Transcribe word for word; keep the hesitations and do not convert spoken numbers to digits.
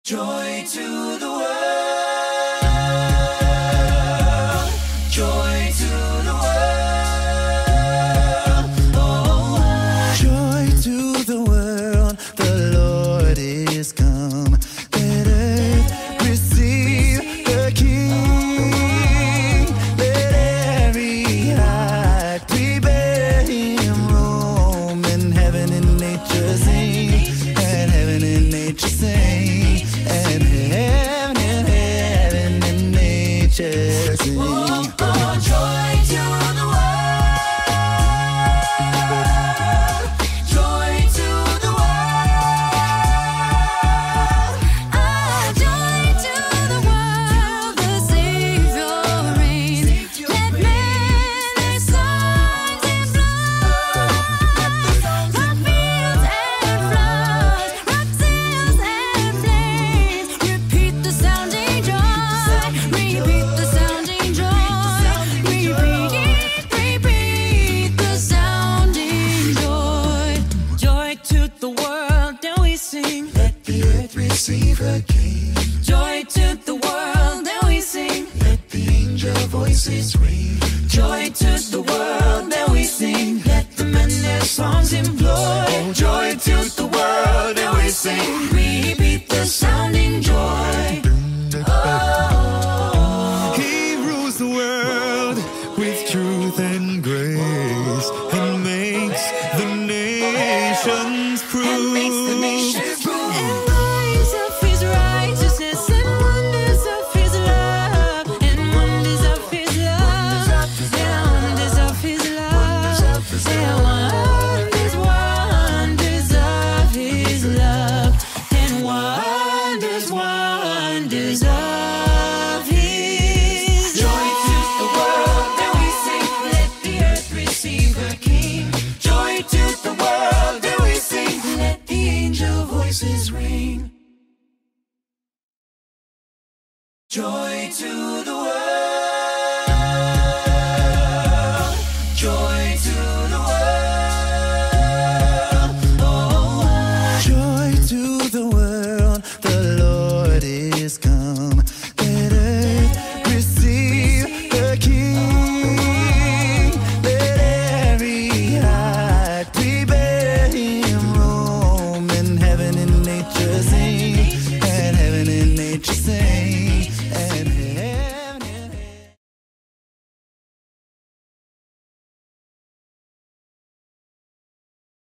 Joy to the world. Joy to the world. Oh, joy to the world. The Lord is come. Let earth receive the King. Let every heart prepare him room. And heaven and nature sing. And heaven and nature sing. And heaven and heaven and nature sing. Oh, oh, joy to the world. Joy to the world. Ah, joy to the world, the Savior reigns. Let men their songs in blood. Rock fields and floods, rock sails and flames. Repeat the sounding joy, repeat the sounding joy, repeat, repeat the sounding joy. Joy to the world, and we sing. Let the earth receive her King. Joy to the world, and we sing. Let the angel voices ring. Joy to the world, and we sing. Let the men their songs employ. Oh, joy to the world, and we sing. Repeat the sounding joy. Oh, He rules the world with truth and grace, and makes the nations prove. and makes the nations prove. And rise of his righteousness, and wonders of his love, and wonders of his love, and wonders of his love, and wonders, wonders of his love, and wonders, wonders of his Joy to the world, and we sing. Let the earth receive her King. Joy to the world, and we sing. Let the angel voices ring. Joy to the world.